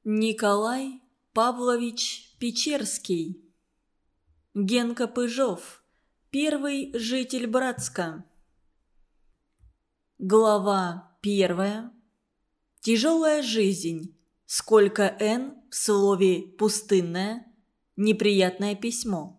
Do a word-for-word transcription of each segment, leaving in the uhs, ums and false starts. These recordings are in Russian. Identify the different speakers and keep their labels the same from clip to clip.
Speaker 1: Николай Павлович Печерский. Генка Пыжов. Первый житель Братска. Глава первая. Тяжелая жизнь. Сколько «н» в слове «пустынная». Неприятное письмо.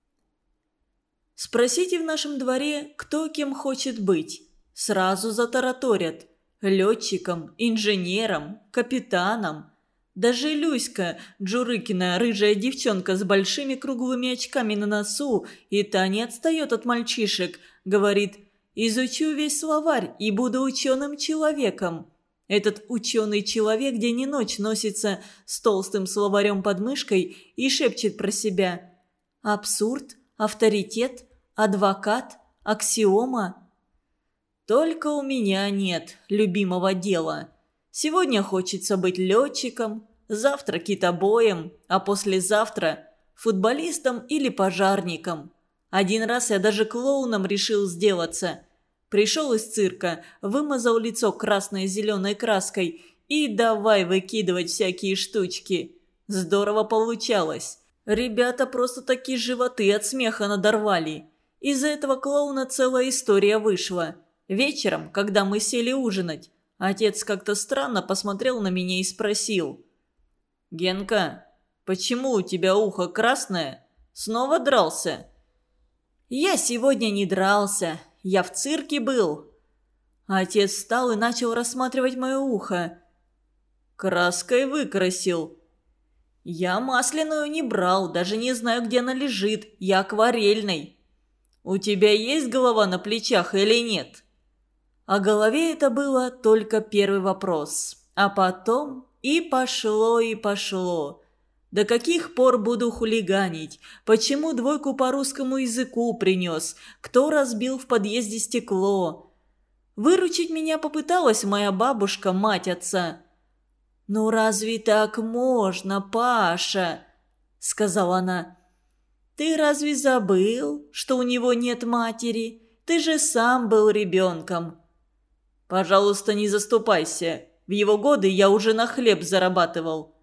Speaker 1: Спросите в нашем дворе, кто кем хочет быть. Сразу затараторят. Летчиком, инженером, капитаном. Даже Люська, Джурыкина, рыжая девчонка с большими круглыми очками на носу, и та не отстает от мальчишек, говорит: «Изучу весь словарь и буду ученым человеком». Этот ученый человек день и ночь носится с толстым словарем под мышкой и шепчет про себя: абсурд, авторитет, адвокат, аксиома. Только у меня нет любимого дела. Сегодня хочется быть летчиком, завтра китобоем, а послезавтра футболистом или пожарником. Один раз я даже клоуном решил сделаться. Пришел из цирка, вымазал лицо красной и зеленой краской и давай выкидывать всякие штучки. Здорово получалось. Ребята просто такие животы от смеха надорвали. Из-за этого клоуна целая история вышла. Вечером, когда мы сели ужинать, отец как-то странно посмотрел на меня и спросил: «Генка, почему у тебя ухо красное? Снова дрался?» «Я сегодня не дрался. Я в цирке был». Отец встал и начал рассматривать мое ухо. «Краской выкрасил». «Я масляную не брал, даже не знаю, где она лежит. Я акварельной». «У тебя есть голова на плечах или нет?» О голове это было только первый вопрос. А потом и пошло, и пошло. До каких пор буду хулиганить? Почему двойку по русскому языку принес? Кто разбил в подъезде стекло? Выручить меня попыталась моя бабушка, мать отца. «Ну разве так можно, Паша?» — сказала она. «Ты разве забыл, что у него нет матери? Ты же сам был ребенком». «Пожалуйста, не заступайся. В его годы я уже на хлеб зарабатывал».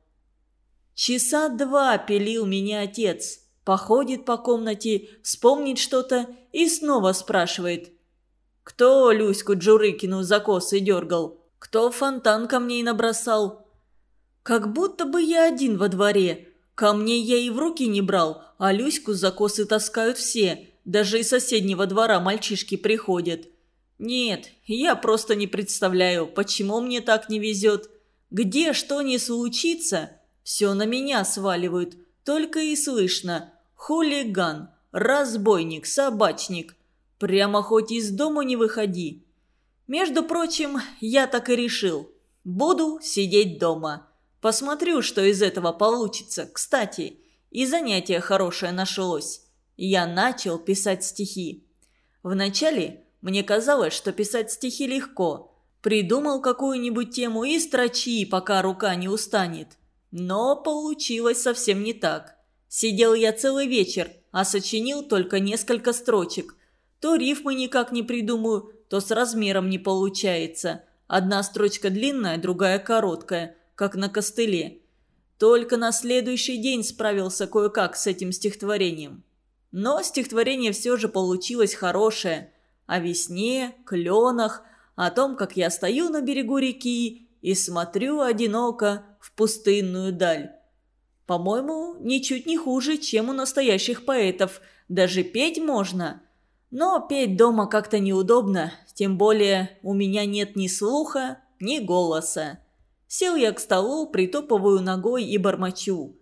Speaker 1: Часа два пилил меня отец. Походит по комнате, вспомнит что-то и снова спрашивает: «Кто Люську Джурыкину за косы дергал? Кто фонтан камней набросал?» Как будто бы я один во дворе. Камней я и в руки не брал, а Люську за косы таскают все. Даже из соседнего двора мальчишки приходят. Нет, я просто не представляю, почему мне так не везет. Где что ни случится, все на меня сваливают. Только и слышно: хулиган, разбойник, собачник. Прямо хоть из дома не выходи. Между прочим, я так и решил. Буду сидеть дома. Посмотрю, что из этого получится. Кстати, и занятие хорошее нашлось. Я начал писать стихи. Вначале мне казалось, что писать стихи легко. Придумал какую-нибудь тему и строчи, пока рука не устанет. Но получилось совсем не так. Сидел я целый вечер, а сочинил только несколько строчек. То рифмы никак не придумаю, то с размером не получается. Одна строчка длинная, другая короткая, как на костыле. Только на следующий день справился кое-как с этим стихотворением. Но стихотворение все же получилось хорошее. О весне, кленах, о том, как я стою на берегу реки и смотрю одиноко в пустынную даль. По-моему, ничуть не хуже, чем у настоящих поэтов. Даже петь можно. Но петь дома как-то неудобно, тем более у меня нет ни слуха, ни голоса. Сел я к столу, притопываю ногой и бормочу: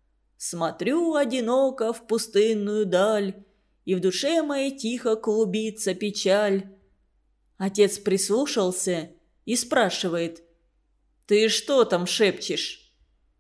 Speaker 1: «Смотрю одиноко в пустынную даль, и в душе моей тихо клубится печаль». Отец прислушался и спрашивает: «Ты что там шепчешь?»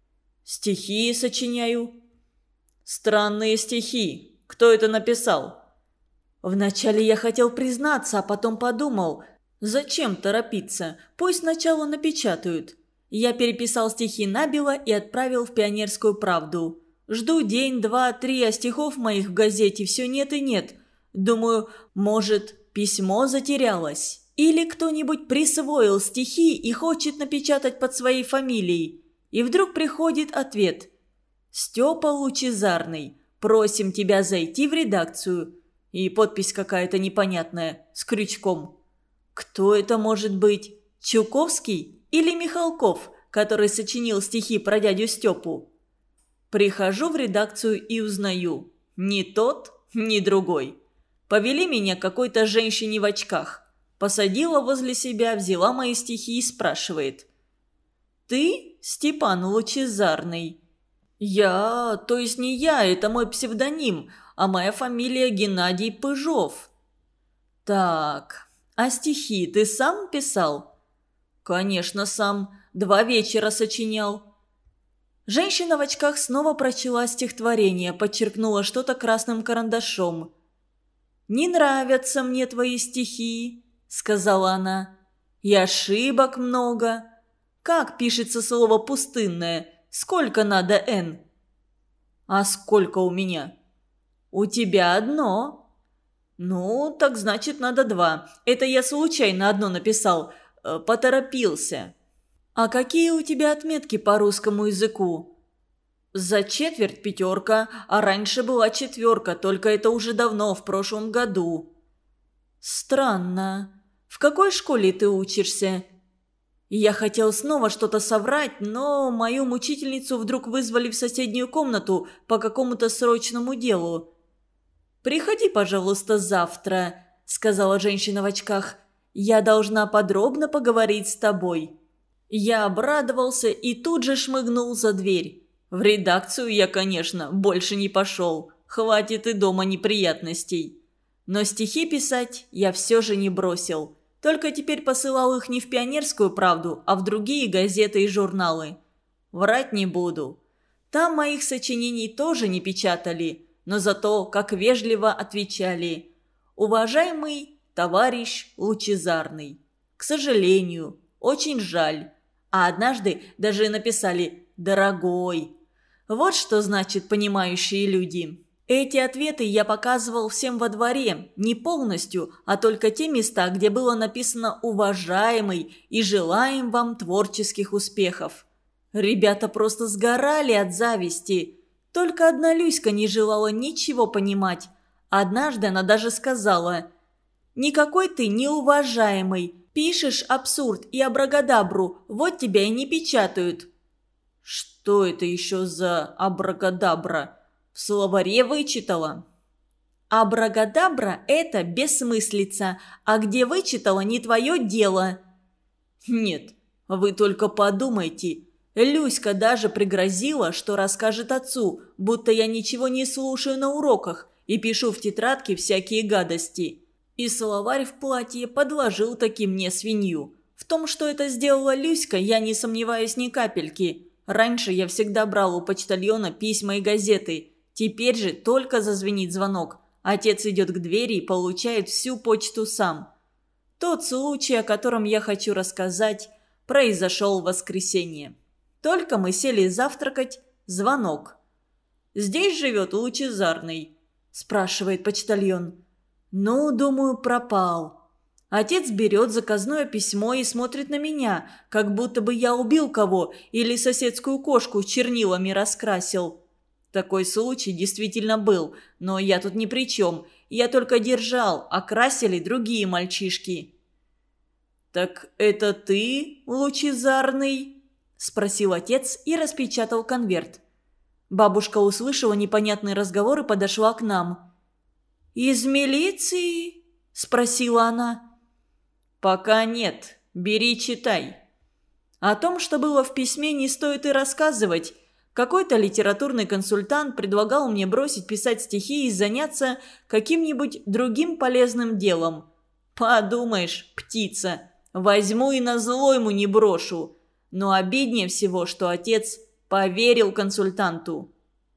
Speaker 1: «Стихи сочиняю». «Странные стихи. Кто это написал?» Вначале я хотел признаться, а потом подумал: зачем торопиться, пусть сначала напечатают. Я переписал стихи набело и отправил в «Пионерскую правду». Жду день, два, три, а стихов моих в газете все нет и нет. Думаю, может, письмо затерялось? Или кто-нибудь присвоил стихи и хочет напечатать под своей фамилией? И вдруг приходит ответ: «Степа Лучезарный, просим тебя зайти в редакцию». И подпись какая-то непонятная, с крючком. Кто это может быть? Чуковский или Михалков, который сочинил стихи про дядю Степу? Прихожу в редакцию и узнаю. Ни тот, ни другой. Повели меня к какой-то женщине в очках. Посадила возле себя, взяла мои стихи и спрашивает: «Ты Степан Лучезарный?» «Я, то есть не я, это мой псевдоним, а моя фамилия Геннадий Пыжов». «Так, а стихи ты сам писал?» «Конечно, сам. Два вечера сочинял». Женщина в очках снова прочла стихотворение, подчеркнула что-то красным карандашом. «Не нравятся мне твои стихи», — сказала она. «И ошибок много. Как пишется слово «пустынное»? Сколько надо «н»?» «А сколько у меня?» «У тебя одно». «Ну, так значит, надо два. Это я случайно одно написал. Э, поторопился». «А какие у тебя отметки по русскому языку?» «За четверть пятерка, а раньше была четверка, только это уже давно, в прошлом году». «Странно. В какой школе ты учишься?» Я хотел снова что-то соврать, но мою мучительницу вдруг вызвали в соседнюю комнату по какому-то срочному делу. «Приходи, пожалуйста, завтра», — сказала женщина в очках. «Я должна подробно поговорить с тобой». Я обрадовался и тут же шмыгнул за дверь. В редакцию я, конечно, больше не пошел. Хватит и дома неприятностей. Но стихи писать я все же не бросил. Только теперь посылал их не в «Пионерскую правду», а в другие газеты и журналы. Врать не буду. Там моих сочинений тоже не печатали, но зато как вежливо отвечали: «Уважаемый товарищ Лучезарный, к сожалению, очень жаль». А однажды даже написали «дорогой». Вот что значит понимающие люди. Эти ответы я показывал всем во дворе, не полностью, а только те места, где было написано «уважаемый» и «желаем вам творческих успехов». Ребята просто сгорали от зависти. Только одна Люська не желала ничего понимать. Однажды она даже сказала: «Никакой ты не уважаемый. Пишешь абсурд и абракадабру, вот тебя и не печатают». «Что это еще за абракадабра? В словаре вычитала». «Абракадабра – это бессмыслица, а где вычитала – не твое дело». «Нет, вы только подумайте. Люська даже пригрозила, что расскажет отцу, будто я ничего не слушаю на уроках и пишу в тетрадке всякие гадости». И словарь в платье подложил таки мне свинью. В том, что это сделала Люська, я не сомневаюсь ни капельки. Раньше я всегда брал у почтальона письма и газеты. Теперь же только зазвенит звонок. Отец идет к двери и получает всю почту сам. Тот случай, о котором я хочу рассказать, произошел в воскресенье. Только мы сели завтракать, звонок. «Здесь живет Лучезарный?» – спрашивает почтальон. «Ну, думаю, пропал». Отец берет заказное письмо и смотрит на меня, как будто бы я убил кого или соседскую кошку чернилами раскрасил. Такой случай действительно был, но я тут ни при чем. Я только держал, а красили другие мальчишки. «Так это ты, Лучезарный?» – спросил отец и распечатал конверт. Бабушка услышала непонятный разговор и подошла к нам. «Из милиции?» – спросила она. «Пока нет. Бери, читай». О том, что было в письме, не стоит и рассказывать. Какой-то литературный консультант предлагал мне бросить писать стихи и заняться каким-нибудь другим полезным делом. Подумаешь, птица, возьму и назло ему не брошу. Но обиднее всего, что отец поверил консультанту.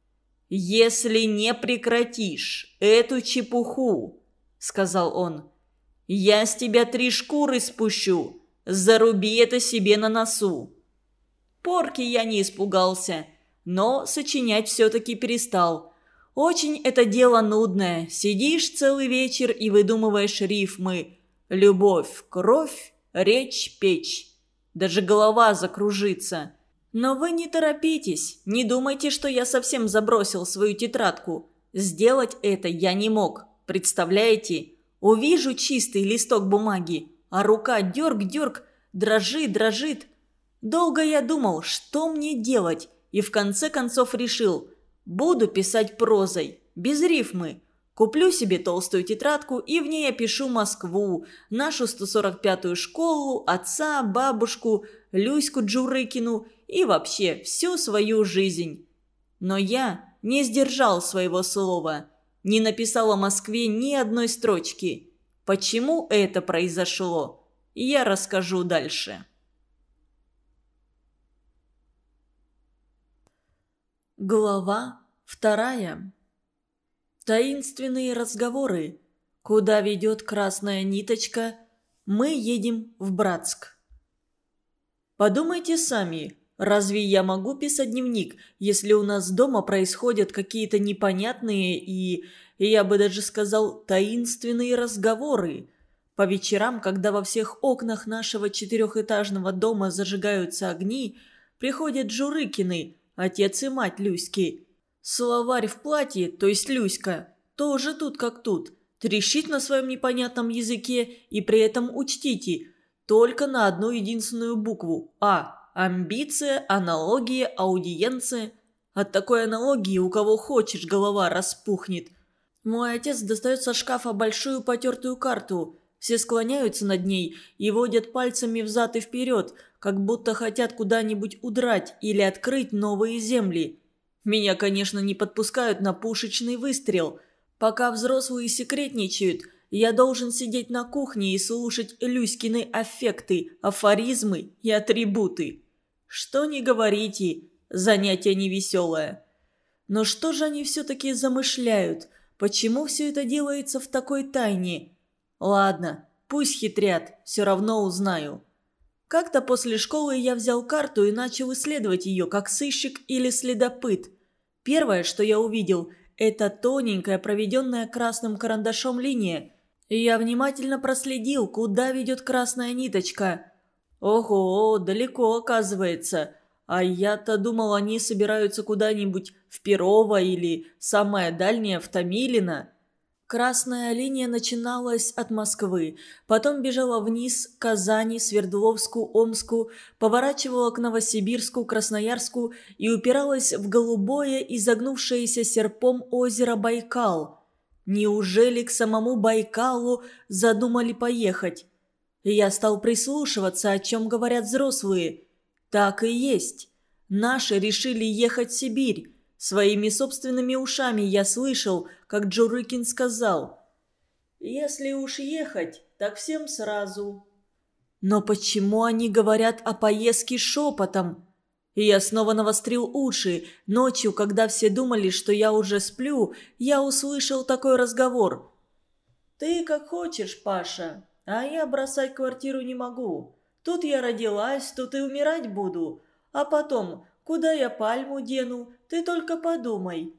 Speaker 1: «Если не прекратишь эту чепуху, — сказал он, — я с тебя три шкуры спущу, заруби это себе на носу». Порки я не испугался, но сочинять все-таки перестал. Очень это дело нудное. Сидишь целый вечер и выдумываешь рифмы. Любовь, кровь, речь, печь. Даже голова закружится. Но вы не торопитесь, не думайте, что я совсем забросил свою тетрадку. Сделать это я не мог, представляете? Увижу чистый листок бумаги, а рука дерг-дерг, дрожит, дрожит. Долго я думал, что мне делать, и в конце концов решил, буду писать прозой, без рифмы. Куплю себе толстую тетрадку и в ней опишу Москву, нашу сто сорок пятую школу, отца, бабушку, Люську Джурыкину и вообще всю свою жизнь. Но я не сдержал своего слова, не написал о Москве ни одной строчки. Почему это произошло, я расскажу дальше. Глава вторая. Таинственные разговоры. Куда ведет красная ниточка? Мы едем в Братск. Подумайте сами, разве я могу писать дневник, если у нас дома происходят какие-то непонятные и, я бы даже сказал, таинственные разговоры? По вечерам, когда во всех окнах нашего четырехэтажного дома зажигаются огни, приходят Джурыкины, отец и мать Люськи. Словарь в платье, то есть Люська, тоже тут как тут, трещит на своем непонятном языке, и при этом учтите, только на одну единственную букву «А». Амбиция, аналогия, аудиенция. От такой аналогии у кого хочешь голова распухнет. Мой отец достает со шкафа большую потертую карту. Все склоняются над ней и водят пальцами взад и вперед, как будто хотят куда-нибудь удрать или открыть новые земли. Меня, конечно, не подпускают на пушечный выстрел. Пока взрослые секретничают, я должен сидеть на кухне и слушать Люськины аффекты, афоризмы и атрибуты. Что ни говорите, занятие невеселое. Но что же они все-таки замышляют? Почему все это делается в такой тайне? Ладно, пусть хитрят, все равно узнаю. Как-то после школы я взял карту и начал исследовать ее, как сыщик или следопыт. Первое, что я увидел, это тоненькая, проведенная красным карандашом линия. И я внимательно проследил, куда ведет красная ниточка. Ого, далеко оказывается. А я-то думал, они собираются куда-нибудь в Перово или, самое дальнее, в Томилино. Красная линия начиналась от Москвы, потом бежала вниз к Казани, Свердловску, Омску, поворачивала к Новосибирску, Красноярску и упиралась в голубое, изогнувшееся серпом озеро Байкал. Неужели к самому Байкалу задумали поехать? Я стал прислушиваться, о чем говорят взрослые. Так и есть. Наши решили ехать в Сибирь. Своими собственными ушами я слышал, как Джурыкин сказал: «Если уж ехать, так всем сразу». Но почему они говорят о поездке шепотом? И я снова навострил уши. Ночью, когда все думали, что я уже сплю, я услышал такой разговор. «Ты как хочешь, Паша, а я бросать квартиру не могу. Тут я родилась, тут и умирать буду. А потом, куда я пальму дену, ты только подумай».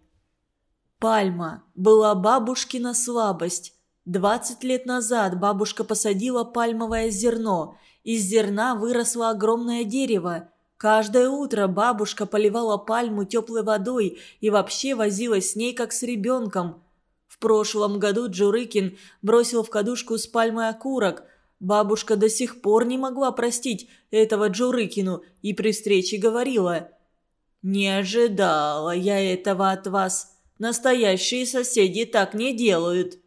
Speaker 1: Пальма была бабушкина слабость. Двадцать лет назад бабушка посадила пальмовое зерно. Из зерна выросло огромное дерево. Каждое утро бабушка поливала пальму теплой водой и вообще возилась с ней, как с ребенком. В прошлом году Джурыкин бросил в кадушку с пальмой окурок. Бабушка до сих пор не могла простить этого Джурыкину и при встрече говорила: «Не ожидала я этого от вас. Настоящие соседи так не делают».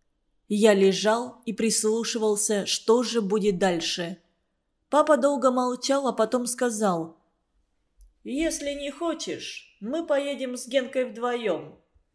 Speaker 1: Я лежал и прислушивался, что же будет дальше. Папа долго молчал, а потом сказал: «Если не хочешь, мы поедем с Генкой вдвоем».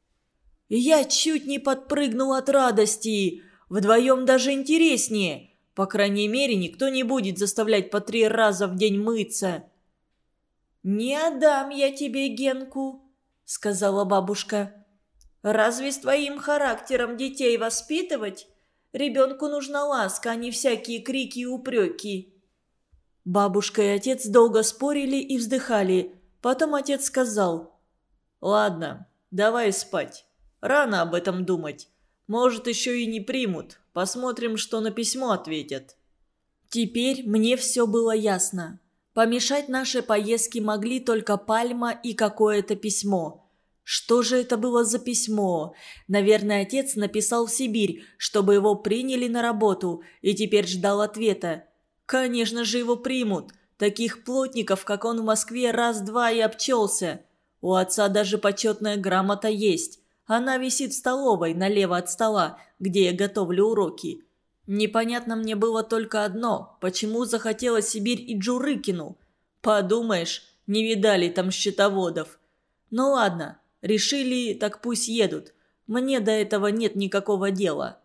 Speaker 1: Я чуть не подпрыгнул от радости. Вдвоем даже интереснее. По крайней мере, никто не будет заставлять по три раза в день мыться. «Не отдам я тебе Генку», — сказала бабушка. «Разве с твоим характером детей воспитывать? Ребенку нужна ласка, а не всякие крики и упреки». Бабушка и отец долго спорили и вздыхали. Потом отец сказал: «Ладно, давай спать. Рано об этом думать. Может, еще и не примут. Посмотрим, что на письмо ответят». Теперь мне все было ясно. Помешать нашей поездке могли только пальма и какое-то письмо. Что же это было за письмо? Наверное, отец написал в Сибирь, чтобы его приняли на работу, и теперь ждал ответа. Конечно же, его примут. Таких плотников, как он в Москве, раз-два и обчелся. У отца даже почетная грамота есть. Она висит в столовой, налево от стола, где я готовлю уроки. Непонятно мне было только одно, почему захотела Сибирь и Джурыкину. Подумаешь, не видали там счетоводов. Ну ладно, решили, так пусть едут. Мне до этого нет никакого дела.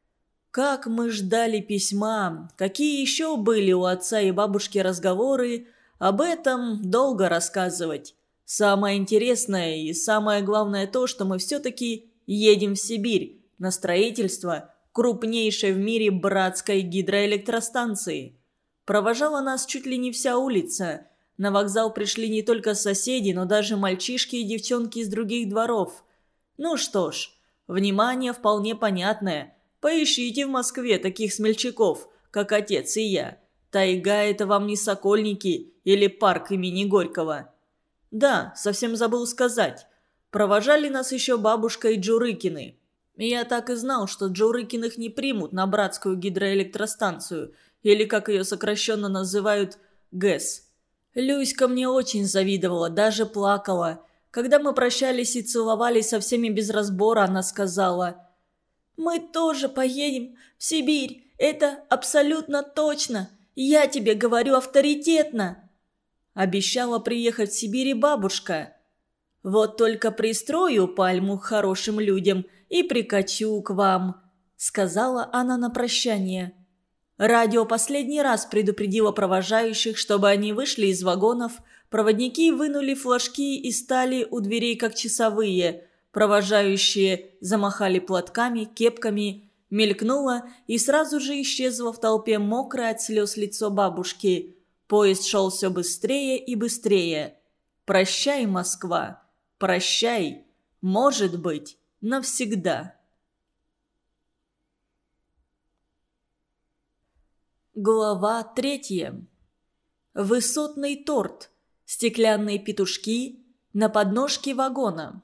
Speaker 1: Как мы ждали письма, какие еще были у отца и бабушки разговоры, об этом долго рассказывать. Самое интересное и самое главное то, что мы все-таки едем в Сибирь на строительство крупнейшей в мире братской гидроэлектростанции. Провожала нас чуть ли не вся улица. На вокзал пришли не только соседи, но даже мальчишки и девчонки из других дворов. Ну что ж, внимание вполне понятное. Поищите в Москве таких смельчаков, как отец и я. Тайга – это вам не Сокольники или парк имени Горького. Да, совсем забыл сказать. Провожали нас еще бабушка и Джурыкины. Я так и знал, что Джурыкиных не примут на братскую гидроэлектростанцию, или, как ее сокращенно называют, ГЭС. Люська мне очень завидовала, даже плакала. Когда мы прощались и целовались со всеми без разбора, она сказала: «Мы тоже поедем в Сибирь, это абсолютно точно, я тебе говорю авторитетно». Обещала приехать в Сибирь и бабушка. «Вот только пристрою пальму к хорошим людям и прикачу к вам», — сказала она на прощание. Радио последний раз предупредило провожающих, чтобы они вышли из вагонов, проводники вынули флажки и стали у дверей как часовые, провожающие замахали платками, кепками, мелькнуло и сразу же исчезло в толпе мокрое от слез лицо бабушки. Поезд шел все быстрее и быстрее. «Прощай, Москва! Прощай! Может быть, навсегда!» Глава третья. Высотный торт. Стеклянные петушки на подножке вагона.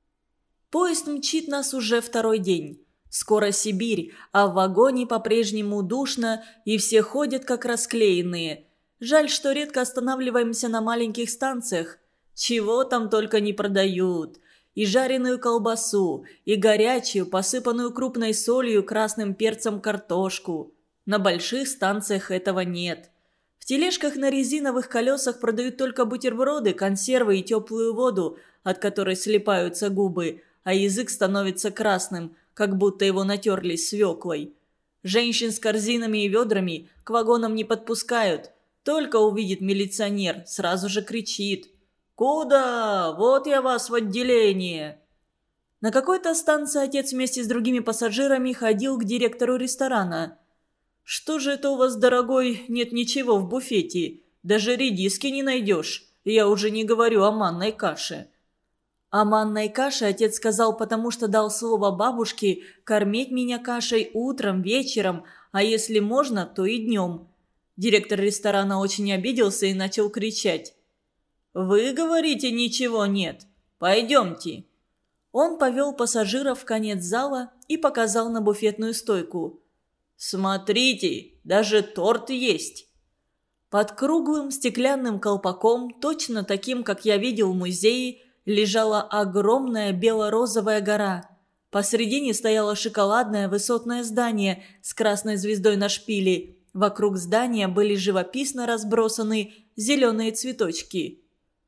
Speaker 1: Поезд мчит нас уже второй день. Скоро Сибирь, а в вагоне по-прежнему душно, и все ходят как расклеенные. Жаль, что редко останавливаемся на маленьких станциях. Чего там только не продают. И жареную колбасу, и горячую, посыпанную крупной солью и красным перцем картошку. На больших станциях этого нет. В тележках на резиновых колесах продают только бутерброды, консервы и теплую воду, от которой слипаются губы, а язык становится красным, как будто его натерли свеклой. Женщин с корзинами и ведрами к вагонам не подпускают. Только увидит милиционер, сразу же кричит: «Куда? Вот я вас в отделение!» На какой-то станции отец вместе с другими пассажирами ходил к директору ресторана. «Что же это у вас, дорогой, нет ничего в буфете? Даже редиски не найдешь. Я уже не говорю о манной каше». О манной каше отец сказал, потому что дал слово бабушке кормить меня кашей утром, вечером, а если можно, то и днем. Директор ресторана очень обиделся и начал кричать: «Вы говорите, ничего нет? Пойдемте». Он повел пассажиров в конец зала и показал на буфетную стойку. «Смотрите, даже торт есть». Под круглым стеклянным колпаком, точно таким, как я видел в музее, лежала огромная бело-розовая гора. Посредине стояло шоколадное высотное здание с красной звездой на шпиле. Вокруг здания были живописно разбросаны зеленые цветочки.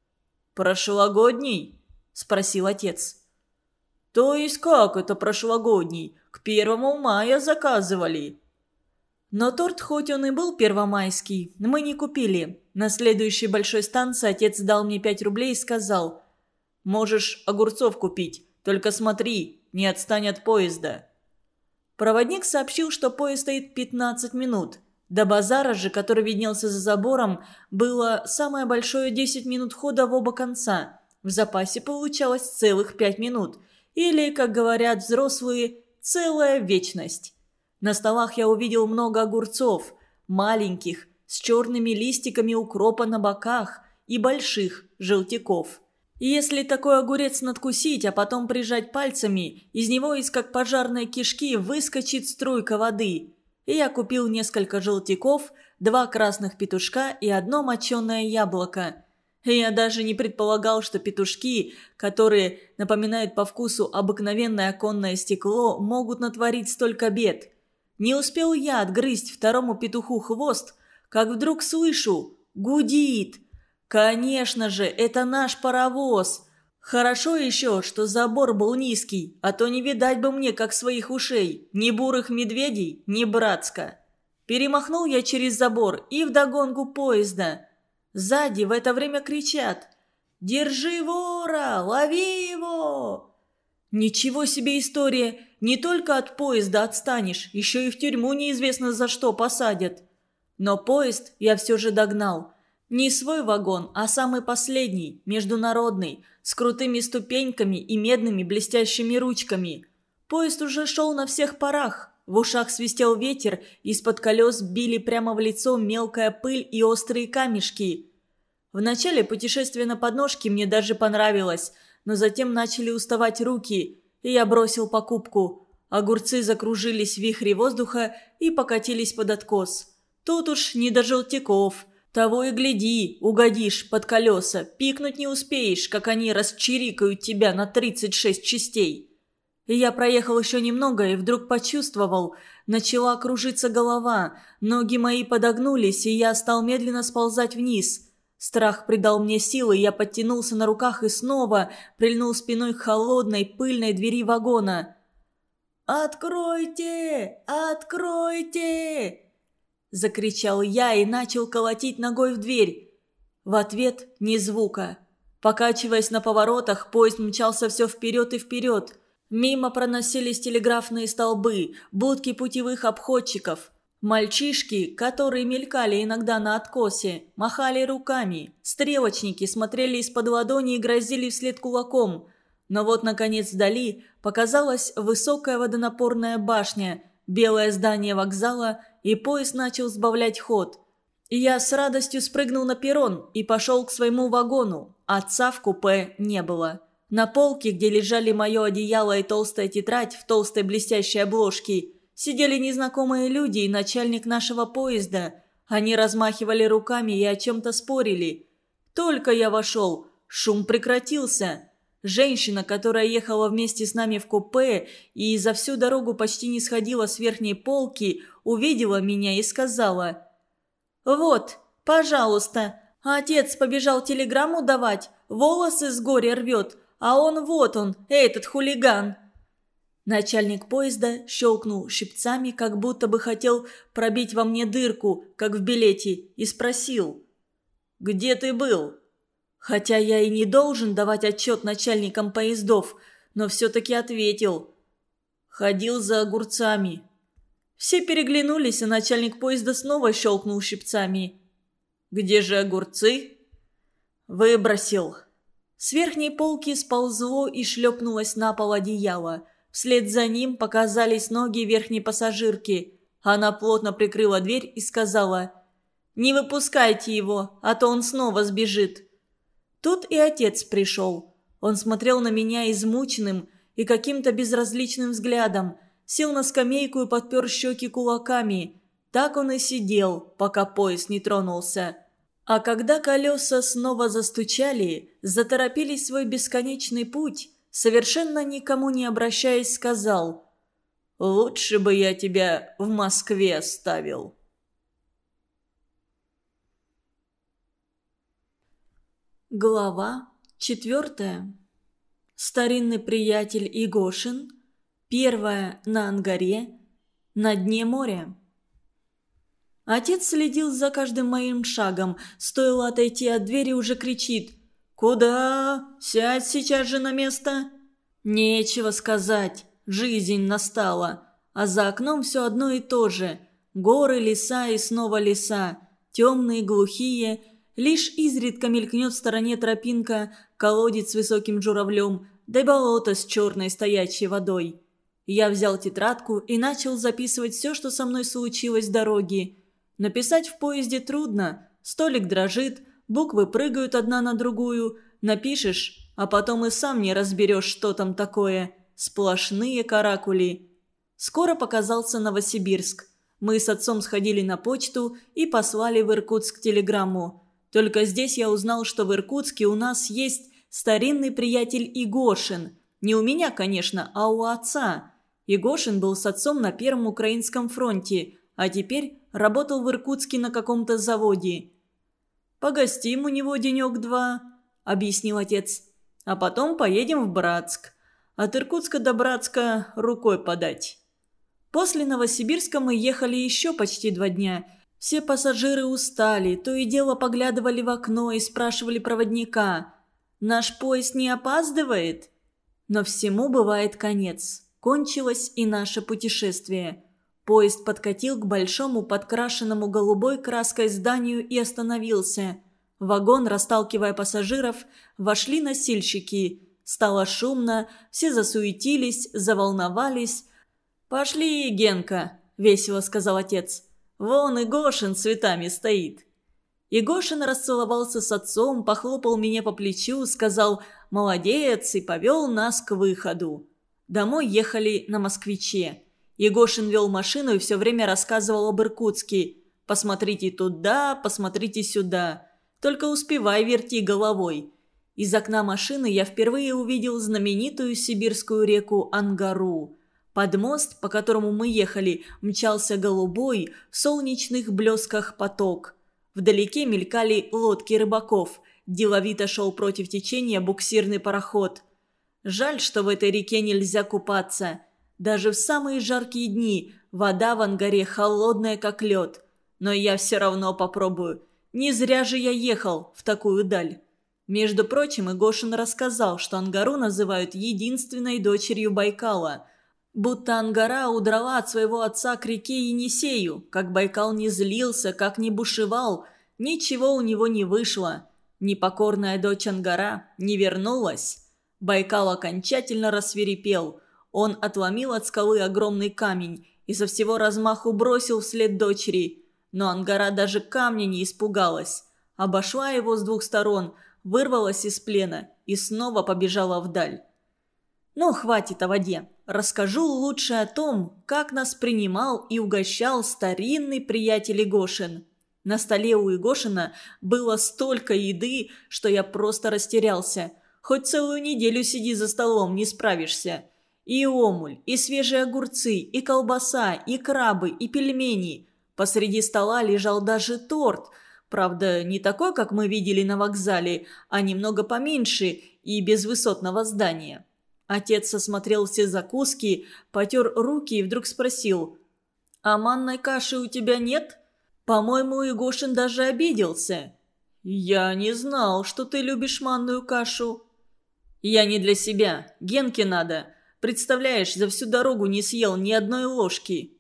Speaker 1: «Прошлогодний?» – спросил отец. «То есть как это прошлогодний? К первому мая заказывали». Но торт, хоть он и был первомайский, мы не купили. На следующей большой станции отец дал мне пять рублей и сказал: «Можешь огурцов купить, только смотри, не отстань от поезда». Проводник сообщил, что поезд стоит пятнадцать минут. До базара же, который виднелся за забором, было самое большое десять минут хода в оба конца. В запасе получалось целых пять минут. Или, как говорят взрослые, целая вечность. На столах я увидел много огурцов, маленьких, с черными листиками укропа на боках и больших желтяков. И если такой огурец надкусить, а потом прижать пальцами, из него из как пожарной кишки выскочит струйка воды. И я купил несколько желтяков, два красных петушка и одно моченое яблоко. И я даже не предполагал, что петушки, которые напоминают по вкусу обыкновенное оконное стекло, могут натворить столько бед. Не успел я отгрызть второму петуху хвост, как вдруг слышу: гудит. Конечно же, это наш паровоз. Хорошо еще, что забор был низкий, а то не видать бы мне, как своих ушей, ни бурых медведей, ни братска. Перемахнул я через забор и вдогонку поезда. Сзади в это время кричат: «Держи вора! Лови его!» Ничего себе история! Не только от поезда отстанешь, еще и в тюрьму неизвестно за что посадят. Но поезд я все же догнал. Не свой вагон, а самый последний, международный, с крутыми ступеньками и медными блестящими ручками. Поезд уже шел на всех парах. В ушах свистел ветер, из-под колес били прямо в лицо мелкая пыль и острые камешки. В начале путешествия на подножке мне даже понравилось, но затем начали уставать руки, и я бросил покупку. Огурцы закружились в вихре воздуха и покатились под откос. Тут уж не до желтяков. Того и гляди, угодишь под колеса, пикнуть не успеешь, как они расчирикают тебя на тридцать шесть частей. И я проехал еще немного и вдруг почувствовал, начала кружиться голова, ноги мои подогнулись, и я стал медленно сползать вниз. Страх придал мне силы, я подтянулся на руках и снова прильнул спиной к холодной, пыльной двери вагона. «Откройте! Откройте!» Закричал я и начал колотить ногой в дверь. В ответ ни звука. Покачиваясь на поворотах, поезд мчался все вперед и вперед. Мимо проносились телеграфные столбы, будки путевых обходчиков. Мальчишки, которые мелькали иногда на откосе, махали руками. Стрелочники смотрели из-под ладони и грозили вслед кулаком. Но вот, наконец, вдали показалась высокая водонапорная башня, белое здание вокзала, и поезд начал сбавлять ход. И я с радостью спрыгнул на перрон и пошел к своему вагону. Отца в купе не было. На полке, где лежали мое одеяло и толстая тетрадь в толстой блестящей обложке, сидели незнакомые люди и начальник нашего поезда. Они размахивали руками и о чем-то спорили. Только я вошел, шум прекратился. Женщина, которая ехала вместе с нами в купе и за всю дорогу почти не сходила с верхней полки, увидела меня и сказала: «Вот, пожалуйста, отец побежал телеграмму давать, волосы с горя рвет, а он вот он, этот хулиган». Начальник поезда щелкнул щипцами, как будто бы хотел пробить во мне дырку, как в билете, и спросил: «Где ты был?» Хотя я и не должен давать отчет начальникам поездов, но все-таки ответил: «Ходил за огурцами». Все переглянулись, и начальник поезда снова щелкнул щипцами. «Где же огурцы?» «Выбросил». С верхней полки сползло и шлепнулось на пол одеяло. Вслед за ним показались ноги верхней пассажирки. Она плотно прикрыла дверь и сказала: «Не выпускайте его, а то он снова сбежит». Тут и отец пришел. Он смотрел на меня измученным и каким-то безразличным взглядом, сел на скамейку и подпер щеки кулаками. Так он и сидел, пока поезд не тронулся. А когда колеса снова застучали, заторопились свой бесконечный путь, совершенно никому не обращаясь, сказал: «Лучше бы я тебя в Москве оставил». Глава четвертая. Старинный приятель Игошин. Первая на Ангаре. На дне моря. Отец следил за каждым моим шагом. Стоило отойти от двери, уже кричит: «Куда? Сядь сейчас же на место!» Нечего сказать. Жизнь настала. А за окном все одно и то же. Горы, леса и снова леса. Темные, глухие. Лишь изредка мелькнет в стороне тропинка, колодец с высоким журавлем, да болото с черной стоячей водой. Я взял тетрадку и начал записывать все, что со мной случилось в дороге. Написать в поезде трудно, столик дрожит, буквы прыгают одна на другую, напишешь, а потом и сам не разберешь, что там такое. Сплошные каракули. Скоро показался Новосибирск. Мы с отцом сходили на почту и послали в Иркутск телеграмму. Только здесь я узнал, что в Иркутске у нас есть старинный приятель Игошин. Не у меня, конечно, а у отца. Игошин был с отцом на Первом Украинском фронте, а теперь работал в Иркутске на каком-то заводе. «Погостим у него денек-два», — объяснил отец. «А потом поедем в Братск. От Иркутска до Братска рукой подать». После Новосибирска мы ехали еще почти два дня. Все пассажиры устали, то и дело поглядывали в окно и спрашивали проводника: «Наш поезд не опаздывает?» Но всему бывает конец. Кончилось и наше путешествие. Поезд подкатил к большому подкрашенному голубой краской зданию и остановился. В вагон, расталкивая пассажиров, вошли носильщики. Стало шумно, все засуетились, заволновались. «Пошли, Генка», — весело сказал отец. «Вон и Гошин цветами стоит». Игошин расцеловался с отцом, похлопал меня по плечу, сказал «молодец» и повел нас к выходу. Домой ехали на «Москвиче». Игошин вел машину и все время рассказывал об Иркутске. «Посмотрите туда, посмотрите сюда. Только успевай, верти головой». Из окна машины я впервые увидел знаменитую сибирскую реку Ангару. Под мост, по которому мы ехали, мчался голубой, в солнечных блесках поток. Вдалеке мелькали лодки рыбаков. Деловито шел против течения буксирный пароход. Жаль, что в этой реке нельзя купаться. Даже в самые жаркие дни вода в Ангаре холодная, как лед. Но я все равно попробую. Не зря же я ехал в такую даль. Между прочим, Игошин рассказал, что Ангару называют единственной дочерью Байкала. Будто Ангара удрала от своего отца к реке Енисею. Как Байкал не злился, как не бушевал, ничего у него не вышло. Непокорная дочь Ангара не вернулась. Байкал окончательно рассвирепел. Он отломил от скалы огромный камень и со всего размаху бросил вслед дочери. Но Ангара даже камня не испугалась. Обошла его с двух сторон, вырвалась из плена и снова побежала вдаль. Ну, хватит о воде. Расскажу лучше о том, как нас принимал и угощал старинный приятель Игошин. На столе у Игошина было столько еды, что я просто растерялся. Хоть целую неделю сиди за столом, не справишься. И омуль, и свежие огурцы, и колбаса, и крабы, и пельмени. Посреди стола лежал даже торт. Правда, не такой, как мы видели на вокзале, а немного поменьше и без высотного здания. Отец осмотрел все закуски, потер руки и вдруг спросил: «А манной каши у тебя нет? По-моему, Игошин даже обиделся». «Я не знал, что ты любишь манную кашу». «Я не для себя. Генке надо. Представляешь, за всю дорогу не съел ни одной ложки».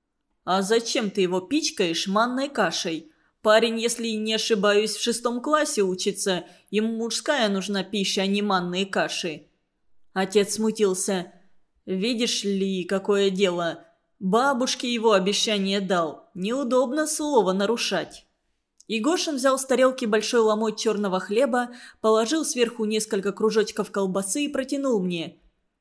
Speaker 1: «А зачем ты его пичкаешь манной кашей? Парень, если не ошибаюсь, в шестом классе учится. Ему мужская нужна пища, а не манные каши». Отец смутился. «Видишь ли, какое дело? Бабушке его обещание дал. Неудобно слово нарушать». Игошин взял с тарелки большой ломоть черного хлеба, положил сверху несколько кружочков колбасы и протянул мне.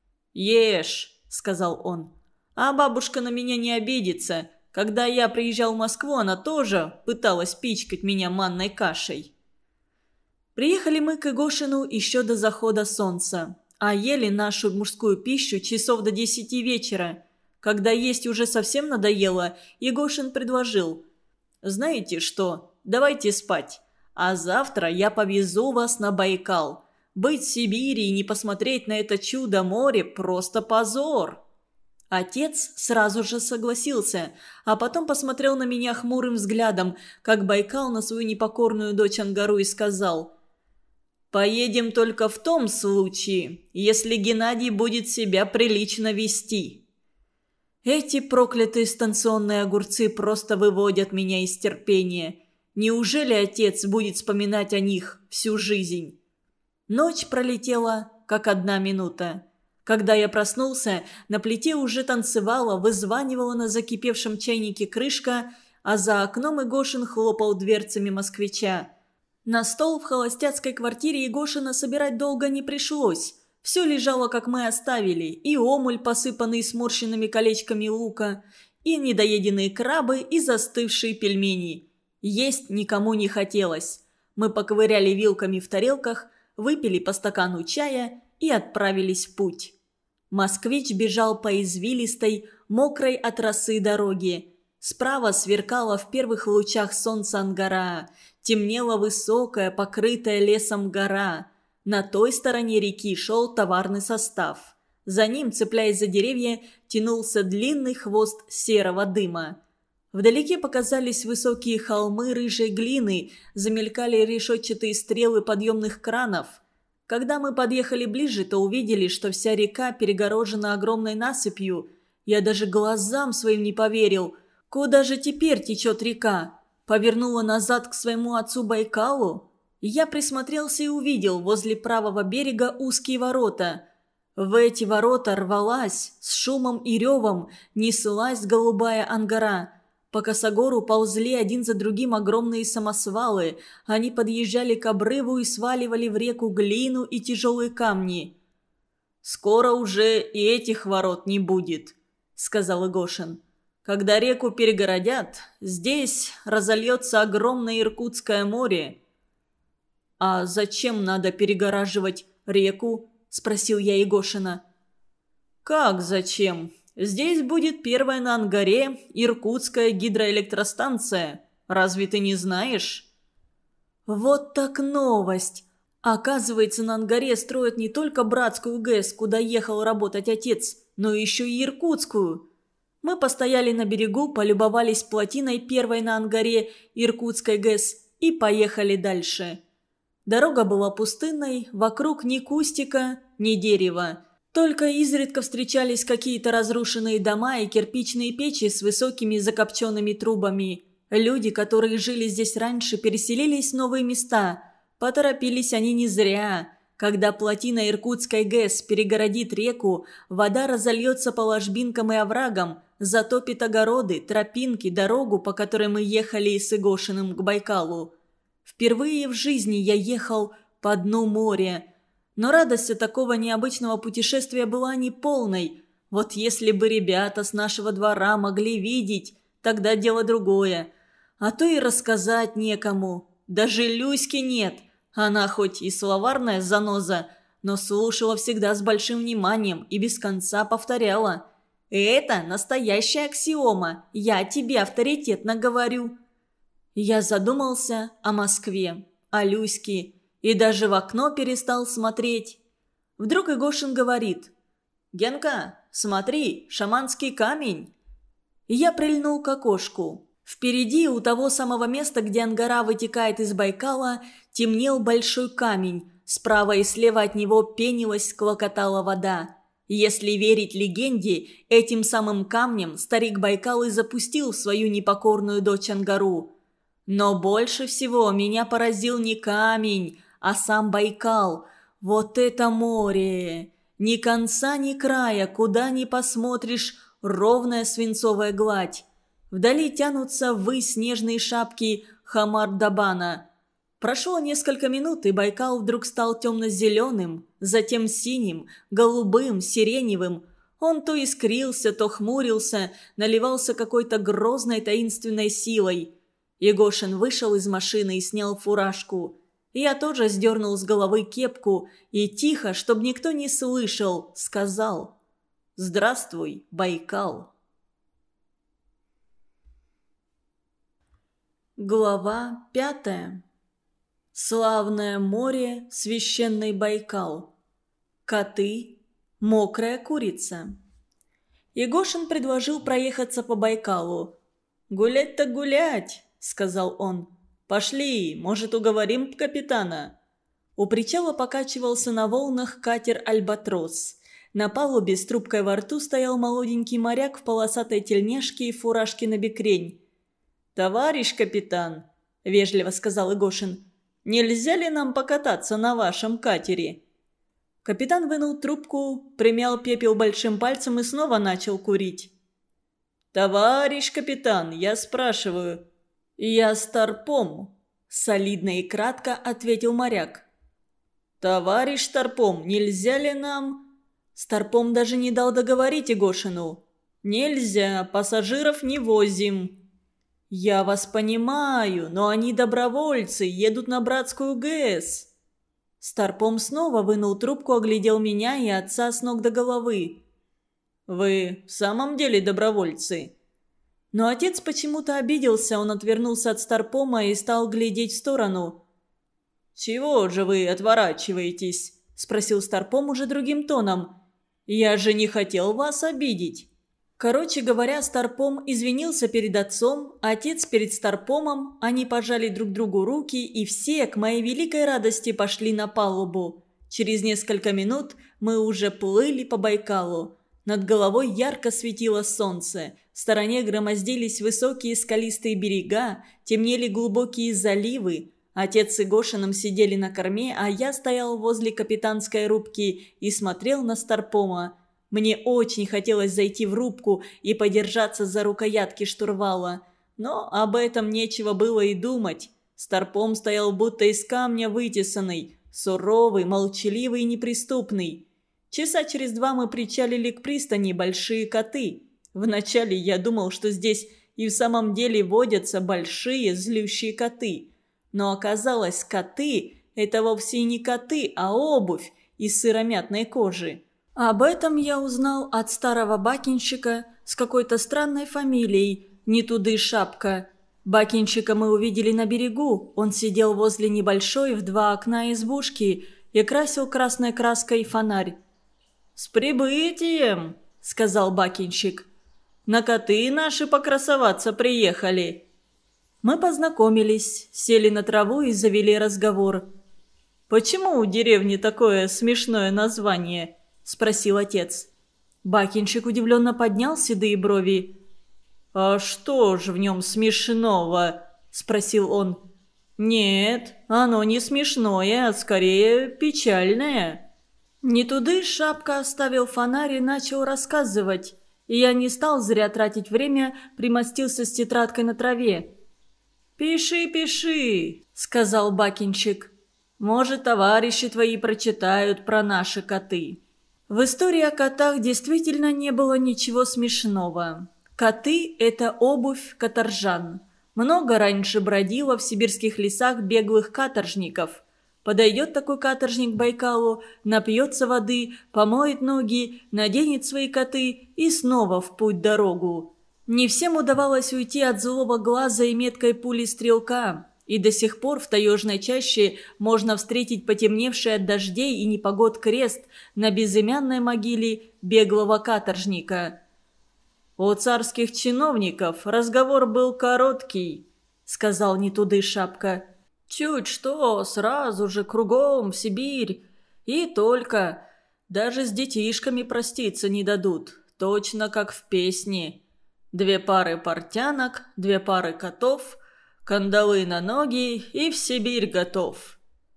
Speaker 1: «Ешь», — сказал он. «А бабушка на меня не обидится. Когда я приезжал в Москву, она тоже пыталась пичкать меня манной кашей». Приехали мы к Игошину еще до захода солнца, а ели нашу мужскую пищу часов до десяти вечера. Когда есть уже совсем надоело, Игошин предложил: «Знаете что, давайте спать, а завтра я повезу вас на Байкал. Быть в Сибири и не посмотреть на это чудо моря – просто позор». Отец сразу же согласился, а потом посмотрел на меня хмурым взглядом, как Байкал на свою непокорную дочь Ангару, и сказал: «Поедем только в том случае, если Геннадий будет себя прилично вести». Эти проклятые станционные огурцы просто выводят меня из терпения. Неужели отец будет вспоминать о них всю жизнь? Ночь пролетела, как одна минута. Когда я проснулся, на плите уже танцевала, вызванивала на закипевшем чайнике крышка, а за окном Егошин хлопал дверцами москвича. На стол в холостяцкой квартире Егошина собирать долго не пришлось. Все лежало, как мы оставили, и омуль, посыпанный сморщенными колечками лука, и недоеденные крабы, и застывшие пельмени. Есть никому не хотелось. Мы поковыряли вилками в тарелках, выпили по стакану чая и отправились в путь. Москвич бежал по извилистой, мокрой от росы дороге. Справа сверкала в первых лучах солнца Ангара, темнела высокая, покрытая лесом гора. На той стороне реки шел товарный состав. За ним, цепляясь за деревья, тянулся длинный хвост серого дыма. Вдалеке показались высокие холмы рыжей глины, замелькали решетчатые стрелы подъемных кранов. Когда мы подъехали ближе, то увидели, что вся река перегорожена огромной насыпью. Я даже глазам своим не поверил. Куда же теперь течет река? Повернула назад к своему отцу Байкалу? Я присмотрелся и увидел возле правого берега узкие ворота. В эти ворота рвалась, с шумом и ревом неслась голубая Ангара. По косогору ползли один за другим огромные самосвалы. Они подъезжали к обрыву и сваливали в реку глину и тяжелые камни. «Скоро уже и этих ворот не будет», — сказал Егошин. «Когда реку перегородят, здесь разольется огромное Иркутское море». «А зачем надо перегораживать реку?» – спросил я Егошина. «Как зачем? Здесь будет первая на Ангаре Иркутская гидроэлектростанция. Разве ты не знаешь?» «Вот так новость! Оказывается, на Ангаре строят не только Братскую ГЭС, куда ехал работать отец, но еще и Иркутскую». Мы постояли на берегу, полюбовались плотиной первой на Ангаре Иркутской ГЭС и поехали дальше. Дорога была пустынной, вокруг ни кустика, ни дерева. Только изредка встречались какие-то разрушенные дома и кирпичные печи с высокими закопченными трубами. Люди, которые жили здесь раньше, переселились в новые места. Поторопились они не зря. Когда плотина Иркутской ГЭС перегородит реку, вода разольется по ложбинкам и оврагам, затопит огороды, тропинки, дорогу, по которой мы ехали с Егошиным к Байкалу. Впервые в жизни я ехал по дну моря. Но радость от такого необычного путешествия была неполной. Вот если бы ребята с нашего двора могли видеть, тогда дело другое. А то и рассказать некому. Даже Люськи нет. Она хоть и словарная заноза, но слушала всегда с большим вниманием и без конца повторяла. «Это настоящая аксиома. Я тебе авторитетно говорю». Я задумался о Москве, о Люське и даже в окно перестал смотреть. Вдруг Егошин говорит: «Генка, смотри, шаманский камень». И я прильнул к окошку. Впереди, у того самого места, где Ангара вытекает из Байкала, темнел большой камень. Справа и слева от него пенилась, клокотала вода. Если верить легенде, этим самым камнем старик Байкал и запустил свою непокорную дочь Ангару. Но больше всего меня поразил не камень, а сам Байкал. Вот это море! Ни конца, ни края, куда ни посмотришь, ровная свинцовая гладь. Вдали тянутся ввысь снежные шапки Хамар-Дабана. Прошло несколько минут, и Байкал вдруг стал темно-зеленым, затем синим, голубым, сиреневым. Он то искрился, то хмурился, наливался какой-то грозной таинственной силой. Егошин вышел из машины и снял фуражку. Я тоже сдернул с головы кепку и тихо, чтобы никто не слышал, сказал: «Здравствуй, Байкал». Глава пятая. Славное море, священный Байкал. Коты, мокрая курица. Егошин предложил проехаться по Байкалу. «Гулять-то гулять», — сказал он. «Пошли, может, уговорим капитана». У причала покачивался на волнах катер «Альбатрос». На палубе с трубкой во рту стоял молоденький моряк в полосатой тельняшке и фуражке на бекрень. «Товарищ капитан», — вежливо сказал Егошин, — «нельзя ли нам покататься на вашем катере?» Капитан вынул трубку, примял пепел большим пальцем и снова начал курить. «Товарищ капитан, я спрашиваю». «Я Старпом», – солидно и кратко ответил моряк. «Товарищ Старпом, нельзя ли нам...» Старпом даже не дал договорить Егошину. «Нельзя, пассажиров не возим». «Я вас понимаю, но они добровольцы, едут на Братскую ГЭС». Старпом снова вынул трубку, оглядел меня и отца с ног до головы. «Вы в самом деле добровольцы?» Но отец почему-то обиделся, он отвернулся от Старпома и стал глядеть в сторону. «Чего же вы отворачиваетесь?» – спросил Старпом уже другим тоном. «Я же не хотел вас обидеть». Короче говоря, Старпом извинился перед отцом, отец перед Старпомом, они пожали друг другу руки, и все, к моей великой радости, пошли на палубу. Через несколько минут мы уже плыли по Байкалу. Над головой ярко светило солнце, в стороне громоздились высокие скалистые берега, темнели глубокие заливы. Отец с Егошиным сидели на корме, а я стоял возле капитанской рубки и смотрел на Старпома. Мне очень хотелось зайти в рубку и подержаться за рукоятки штурвала. Но об этом нечего было и думать. Старпом стоял будто из камня вытесанный, суровый, молчаливый и неприступный. Часа через два мы причалили к пристани «Большие коты». Вначале я думал, что здесь и в самом деле водятся большие злющие коты. Но оказалось, коты – это вовсе не коты, а обувь из сыромятной кожи. Об этом я узнал от старого бакинщика с какой-то странной фамилией «Не туды шапка». Бакинщика мы увидели на берегу. Он сидел возле небольшой в два окна избушки и красил красной краской фонарь. «С прибытием!» – сказал бакинщик. «На коты наши покрасоваться приехали». Мы познакомились, сели на траву и завели разговор. «Почему у деревни такое смешное название?» – спросил отец. Бакинщик удивленно поднял седые брови. «А что ж в нем смешного?» – спросил он. «Нет, оно не смешное, а скорее печальное». Не туды шапка оставил фонарь и начал рассказывать. И я не стал зря тратить время, примостился с тетрадкой на траве. «Пиши, пиши», – сказал бакинщик. «Может, товарищи твои прочитают про наши коты». В истории о котах действительно не было ничего смешного. Коты – это обувь каторжан. Много раньше бродило в сибирских лесах беглых каторжников. Подойдет такой каторжник к Байкалу, напьется воды, помоет ноги, наденет свои коты и снова в путь-дорогу. Не всем удавалось уйти от злого глаза и меткой пули стрелка. И до сих пор в таежной чаще можно встретить потемневший от дождей и непогод крест на безымянной могиле беглого каторжника. «У царских чиновников разговор был короткий», — сказал не туды шапка. «Чуть что, сразу же кругом в Сибирь. И только. Даже с детишками проститься не дадут, точно как в песне. Две пары портянок, две пары котов, кандалы на ноги и в Сибирь готов».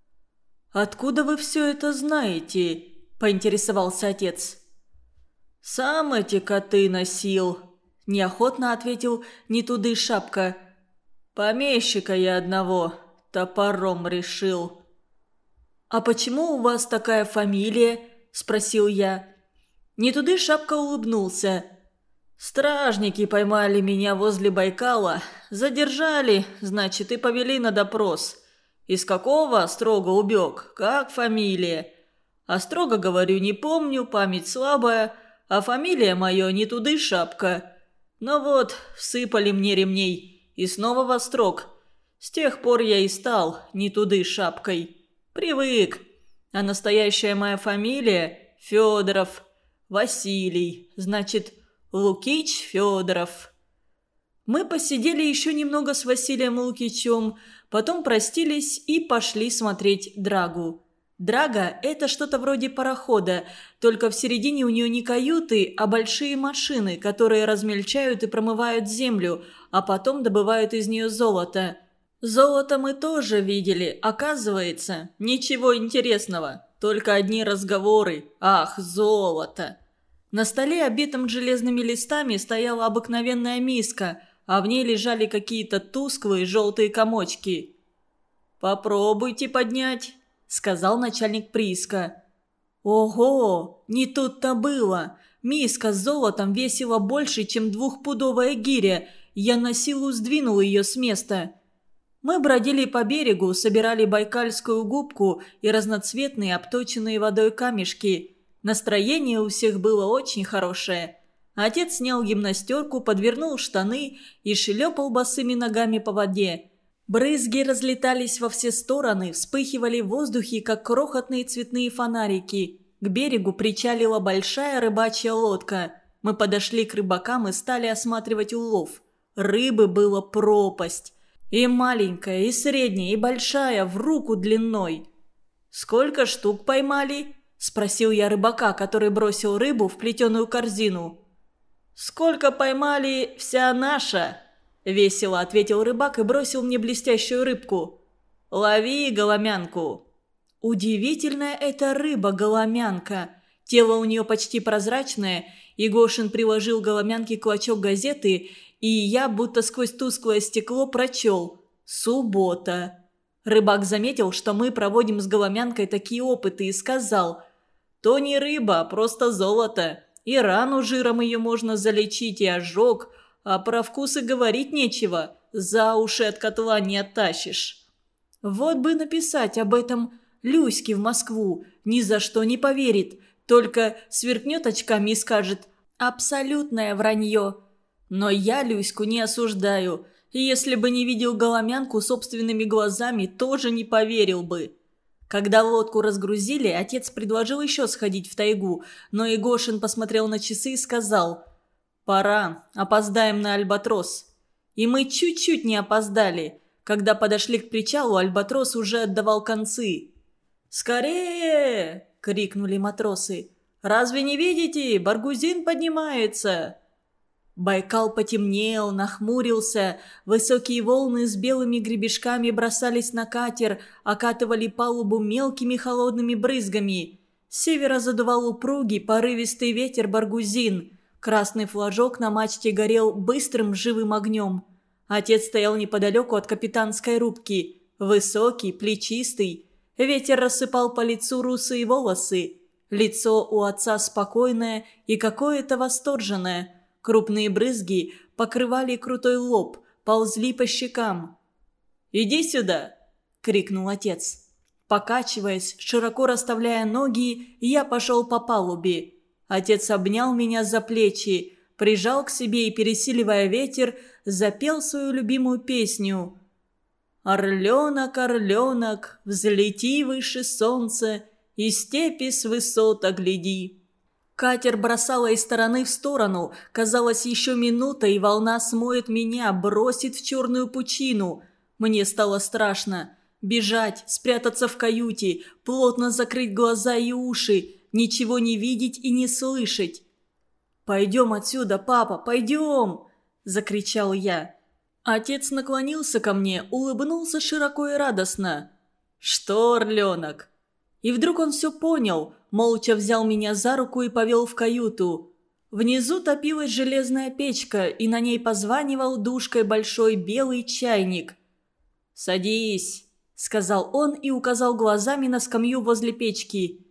Speaker 1: «Откуда вы все это знаете?» – поинтересовался отец. «Сам эти коты носил», – неохотно ответил не туды шапка. «Помещика я одного топором решил». «А почему у вас такая фамилия?» – спросил я. Не туды шапка улыбнулся. «Стражники поймали меня возле Байкала, задержали, значит, и повели на допрос. Из какого строго убег, как фамилия? А строго, говорю, не помню, память слабая, а фамилия моя не туды шапка. Ну вот, всыпали мне ремней, и снова во строк. С тех пор я и стал не туды шапкой. Привык. А настоящая моя фамилия Федоров, Василий, значит, Лукич Федоров». Мы посидели еще немного с Василием Лукичем, потом простились и пошли смотреть драгу. Драга – это что-то вроде парохода, только в середине у нее не каюты, а большие машины, которые размельчают и промывают землю, а потом добывают из нее золото. Золото мы тоже видели, оказывается, ничего интересного, только одни разговоры. Ах, золото! На столе, обитом железными листами, стояла обыкновенная миска, а в ней лежали какие-то тусклые желтые комочки. «Попробуйте поднять», — сказал начальник прииска. Ого, не тут-то было. Миска с золотом весила больше, чем двухпудовая гиря. Я на силу сдвинул ее с места. Мы бродили по берегу, собирали байкальскую губку и разноцветные обточенные водой камешки. Настроение у всех было очень хорошее. Отец снял гимнастерку, подвернул штаны и шлепал босыми ногами по воде. Брызги разлетались во все стороны, вспыхивали в воздухе, как крохотные цветные фонарики. К берегу причалила большая рыбачья лодка. Мы подошли к рыбакам и стали осматривать улов. Рыбы было пропасть. И маленькая, и средняя, и большая, в руку длиной. «Сколько штук поймали?» – спросил я рыбака, который бросил рыбу в плетеную корзину. «Сколько поймали, вся наша!» – весело ответил рыбак и бросил мне блестящую рыбку. «Лови голомянку!» Удивительная эта рыба-голомянка. Тело у нее почти прозрачное, и Гошин приложил голомянке клочок газеты, и я, будто сквозь тусклое стекло, прочел «Суббота». Рыбак заметил, что мы проводим с голомянкой такие опыты, и сказал: «То не рыба, а просто золото. И рану жиром ее можно залечить, и ожог, а про вкус и говорить нечего, за уши от котла не оттащишь». Вот бы написать об этом Люське в Москву, ни за что не поверит, только сверкнет очками и скажет «абсолютное вранье». Но я Люську не осуждаю, и если бы не видел голомянку собственными глазами, тоже не поверил бы. Когда лодку разгрузили, отец предложил еще сходить в тайгу, но Егошин посмотрел на часы и сказал: «Пора, опоздаем на Альбатрос». И мы чуть-чуть не опоздали. Когда подошли к причалу, Альбатрос уже отдавал концы. «Скорее!» – крикнули матросы. «Разве не видите? Баргузин поднимается!» Байкал потемнел, нахмурился, высокие волны с белыми гребешками бросались на катер, окатывали палубу мелкими холодными брызгами. С севера задувал упругий, порывистый ветер Баргузин. Красный флажок на мачте горел быстрым живым огнем. Отец стоял неподалеку от капитанской рубки, высокий, плечистый. Ветер рассыпал по лицу русые волосы. Лицо у отца спокойное и какое-то восторженное. Крупные брызги покрывали крутой лоб, ползли по щекам. «Иди сюда!» – крикнул отец. Покачиваясь, широко расставляя ноги, я пошел по палубе. Отец обнял меня за плечи, прижал к себе и, пересиливая ветер, запел свою любимую песню. «Орленок, орленок, взлети выше солнца, и степи с высот огляди». Катер бросало из стороны в сторону. Казалось, еще минута, и волна смоет меня, бросит в черную пучину. Мне стало страшно. Бежать, спрятаться в каюте, плотно закрыть глаза и уши, ничего не видеть и не слышать. «Пойдем отсюда, папа, пойдем!» – закричал я. Отец наклонился ко мне, улыбнулся широко и радостно. «Что, орленок?» И вдруг он все понял, молча взял меня за руку и повел в каюту. Внизу топилась железная печка, и на ней позванивал душкой большой белый чайник. «Садись», — сказал он и указал глазами на скамью возле печки.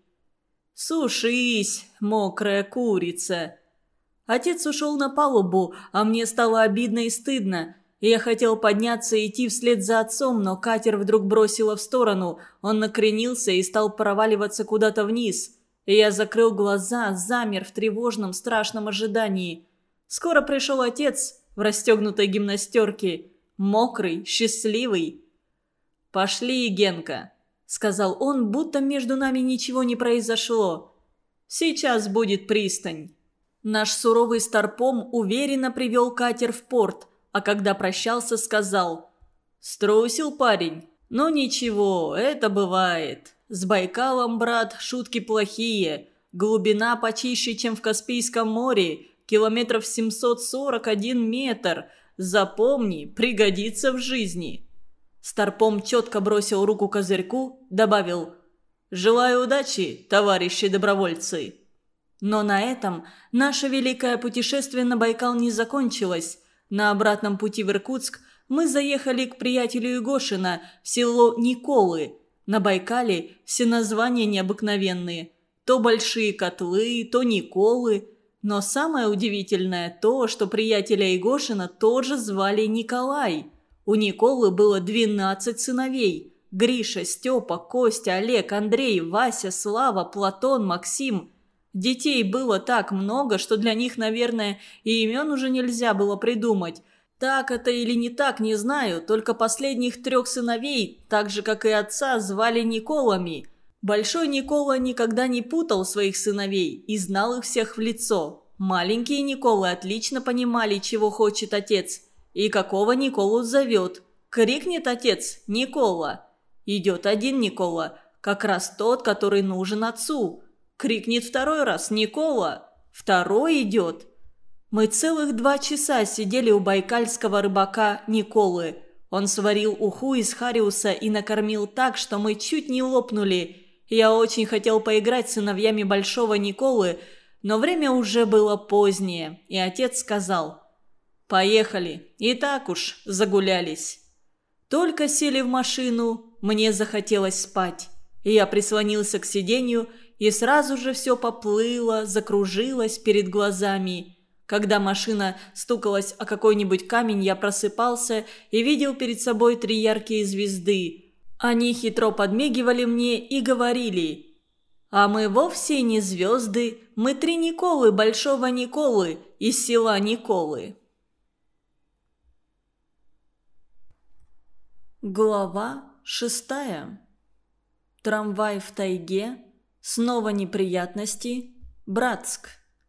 Speaker 1: «Сушись, мокрая курица». Отец ушел на палубу, а мне стало обидно и стыдно. Я хотел подняться и идти вслед за отцом, но катер вдруг бросило в сторону. Он накренился и стал проваливаться куда-то вниз. И я закрыл глаза, замер в тревожном, страшном ожидании. Скоро пришел отец в расстегнутой гимнастерке, мокрый, счастливый. «Пошли, Генка», — сказал он, будто между нами ничего не произошло. «Сейчас будет пристань». Наш суровый старпом уверенно привел катер в порт, а когда прощался, сказал: «Струсил парень? Ну ничего, это бывает. С Байкалом, брат, шутки плохие. Глубина почище, чем в Каспийском море, километров семьсот сорок один метр. Запомни, пригодится в жизни». Старпом четко бросил руку козырьку, добавил: «Желаю удачи, товарищи добровольцы». Но на этом наше великое путешествие на Байкал не закончилось. На обратном пути в Иркутск мы заехали к приятелю Егошина в село Николы. На Байкале все названия необыкновенные. То большие котлы, то Николы. Но самое удивительное то, что приятеля Егошина тоже звали Николай. У Николы было двенадцать сыновей. Гриша, Степа, Костя, Олег, Андрей, Вася, Слава, Платон, Максим. Детей было так много, что для них, наверное, и имен уже нельзя было придумать. Так это или не так, не знаю, только последних трех сыновей, так же, как и отца, звали Николами. Большой Никола никогда не путал своих сыновей и знал их всех в лицо. Маленькие Николы отлично понимали, чего хочет отец и какого Николу зовет. Крикнет отец «Никола!». Идет один Никола, как раз тот, который нужен отцу. Крикнет второй раз «Никола!». Второй идет. Мы целых два часа сидели у байкальского рыбака Николы. Он сварил уху из хариуса и накормил так, что мы чуть не лопнули. Я очень хотел поиграть с сыновьями большого Николы, но время уже было позднее, и отец сказал: «Поехали, и так уж загулялись». Только сели в машину, мне захотелось спать. Я прислонился к сиденью, и сразу же все поплыло, закружилось перед глазами. Когда машина стукалась о какой-нибудь камень, я просыпался и видел перед собой три яркие звезды. Они хитро подмигивали мне и говорили: «А мы вовсе не звезды, мы три Николы большого Николы из села Николы». Глава шестая. Трамвай в тайге. Снова неприятности. Братск.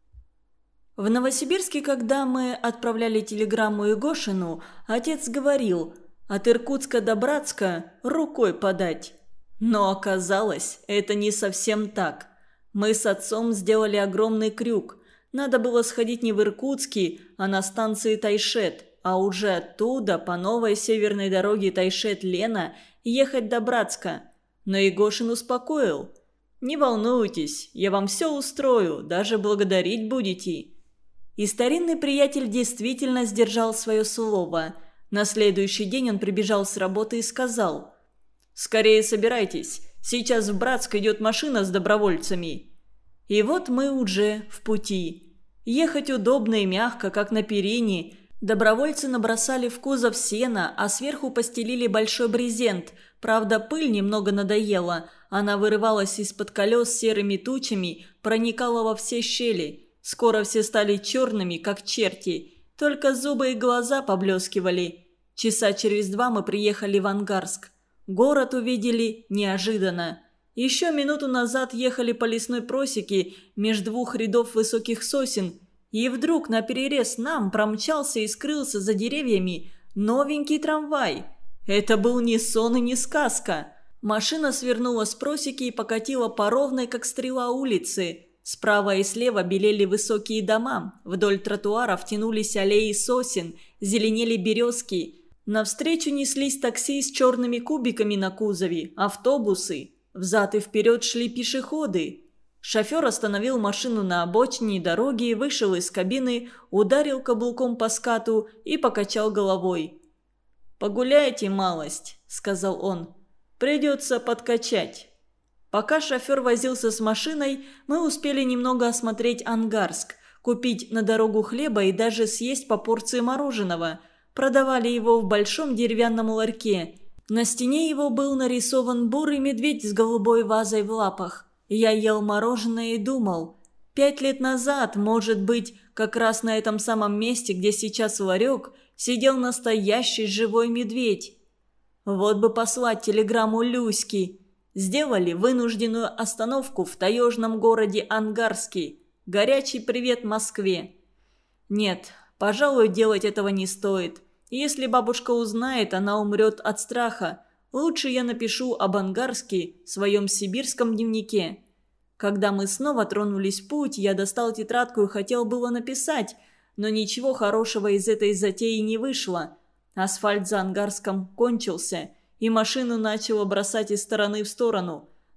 Speaker 1: В Новосибирске, когда мы отправляли телеграмму Егошину, отец говорил: от Иркутска до Братска рукой подать. Но оказалось, это не совсем так. Мы с отцом сделали огромный крюк. Надо было сходить не в Иркутске, а на станции Тайшет, а уже оттуда по новой северной дороге Тайшет-Лена ехать до Братска. Но Егошин успокоил: «Не волнуйтесь, я вам все устрою, даже благодарить будете». И старинный приятель действительно сдержал свое слово. На следующий день он прибежал с работы и сказал: «Скорее собирайтесь, сейчас в Братск идет машина с добровольцами». И вот мы уже в пути. Ехать удобно и мягко, как на перине. Добровольцы набросали в кузов сена, а сверху постелили большой брезент. Правда, пыль немного надоела. Она вырывалась из-под колес серыми тучами, проникала во все щели. Скоро все стали черными, как черти. Только зубы и глаза поблескивали. Часа через два мы приехали в Ангарск. Город увидели неожиданно. Еще минуту назад ехали по лесной просеке между двух рядов высоких сосен. И вдруг наперерез нам промчался и скрылся за деревьями новенький трамвай. Это был не сон и не сказка. Машина свернула с просеки и покатила по ровной, как стрела, улице. Справа и слева белели высокие дома. Вдоль тротуаров тянулись аллеи сосен, зеленели березки. Навстречу неслись такси с черными кубиками на кузове, автобусы. Взад и вперед шли пешеходы. Шофер остановил машину на обочине дороги, вышел из кабины, ударил каблуком по скату и покачал головой. «Погуляйте малость», — сказал он. «Придется подкачать». Пока шофер возился с машиной, мы успели немного осмотреть Ангарск, купить на дорогу хлеба и даже съесть по порции мороженого. Продавали его в большом деревянном ларьке. На стене его был нарисован бурый медведь с голубой вазой в лапах. Я ел мороженое и думал: пять лет назад, может быть, как раз на этом самом месте, где сейчас ларек, сидел настоящий живой медведь. Вот бы послать телеграмму Люське. Сделали вынужденную остановку в таежном городе Ангарске. Горячий привет Москве. Нет, пожалуй, делать этого не стоит. Если бабушка узнает, она умрет от страха. Лучше я напишу об Ангарске в своем сибирском дневнике. Когда мы снова тронулись в путь, я достал тетрадку и хотел было написать, но ничего хорошего из этой затеи не вышло. Асфальт за Ангарском кончился, и машину начало бросать из стороны в сторону.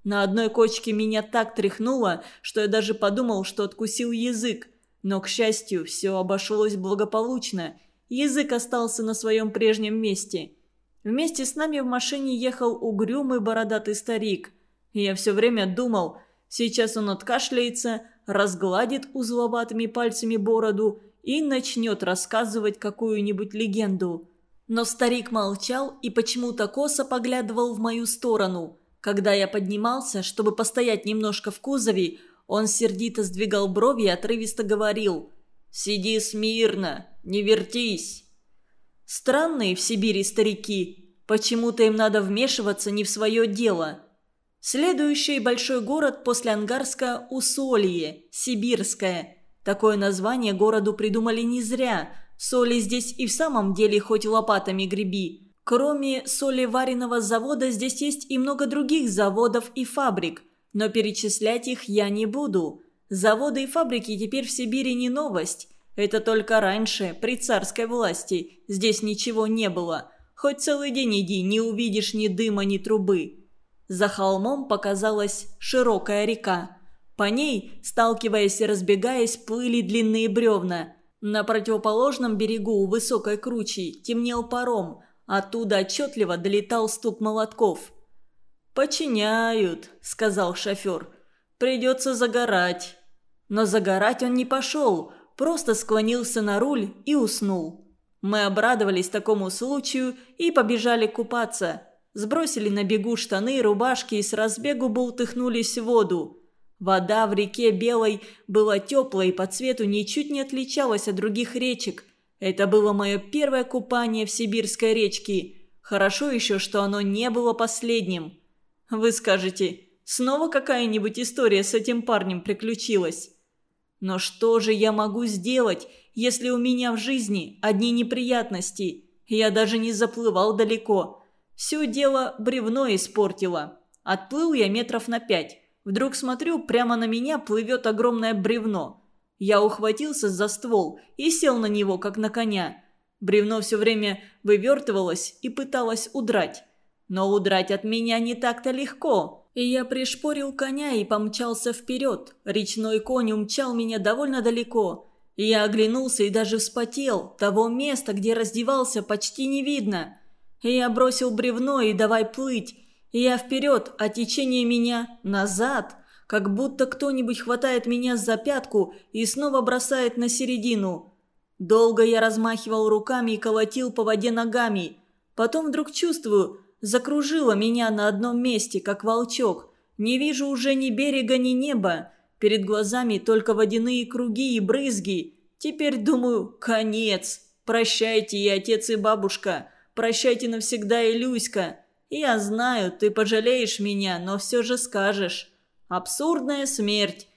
Speaker 1: На одной кочке меня так тряхнуло, что я даже подумал, что откусил язык. Но, к счастью, все обошлось благополучно. Язык остался на своем прежнем месте. Вместе с нами в машине ехал угрюмый бородатый старик. И я все время думал, сейчас он откашляется, разгладит узловатыми пальцами бороду и начнет рассказывать какую-нибудь легенду. Но старик молчал и почему-то косо поглядывал в мою сторону. Когда я поднимался, чтобы постоять немножко в кузове, он сердито сдвигал брови и отрывисто говорил: «Сиди смирно, не вертись». Странные в Сибири старики. Почему-то им надо вмешиваться не в свое дело. Следующий большой город после Ангарска – Усолье, Сибирское. Такое название городу придумали не зря. Соли здесь и в самом деле хоть лопатами греби. Кроме солеваренного завода здесь есть и много других заводов и фабрик. Но перечислять их я не буду. Заводы и фабрики теперь в Сибири не новость. Это только раньше, при царской власти, здесь ничего не было. Хоть целый день иди, не увидишь ни дыма, ни трубы. За холмом показалась широкая река. По ней, сталкиваясь и разбегаясь, плыли длинные бревна. На противоположном берегу у высокой кручи темнел паром. Оттуда отчетливо долетал стук молотков. «Починяют», — сказал шофер. «Придется загорать». Но загорать он не пошел, просто склонился на руль и уснул. Мы обрадовались такому случаю и побежали купаться. Сбросили на бегу штаны и рубашки и с разбегу бултыхнулись в воду. Вода в реке Белой была теплой и по цвету ничуть не отличалась от других речек. Это было мое первое купание в сибирской речке. Хорошо еще, что оно не было последним. Вы скажете, снова какая-нибудь история с этим парнем приключилась? Но что же я могу сделать, если у меня в жизни одни неприятности? Я даже не заплывал далеко. Все дело бревно испортило. Отплыл я метров на пять. Вдруг смотрю, прямо на меня плывет огромное бревно. Я ухватился за ствол и сел на него, как на коня. Бревно все время вывертывалось и пыталось удрать. Но удрать от меня не так-то легко. И я пришпорил коня и помчался вперед. Речной конь умчал меня довольно далеко. Я оглянулся и даже вспотел. Того места, где раздевался, почти не видно. Я бросил бревно и давай плыть. Я вперед, а течение меня назад. Как будто кто-нибудь хватает меня за пятку и снова бросает на середину. Долго я размахивал руками и колотил по воде ногами. Потом вдруг чувствую, закружило меня на одном месте, как волчок. Не вижу уже ни берега, ни неба. Перед глазами только водяные круги и брызги. Теперь думаю, конец. Прощайте и отец, и бабушка. Прощайте навсегда и Люська. Я знаю, ты пожалеешь меня, но все же скажешь. Абсурдная смерть.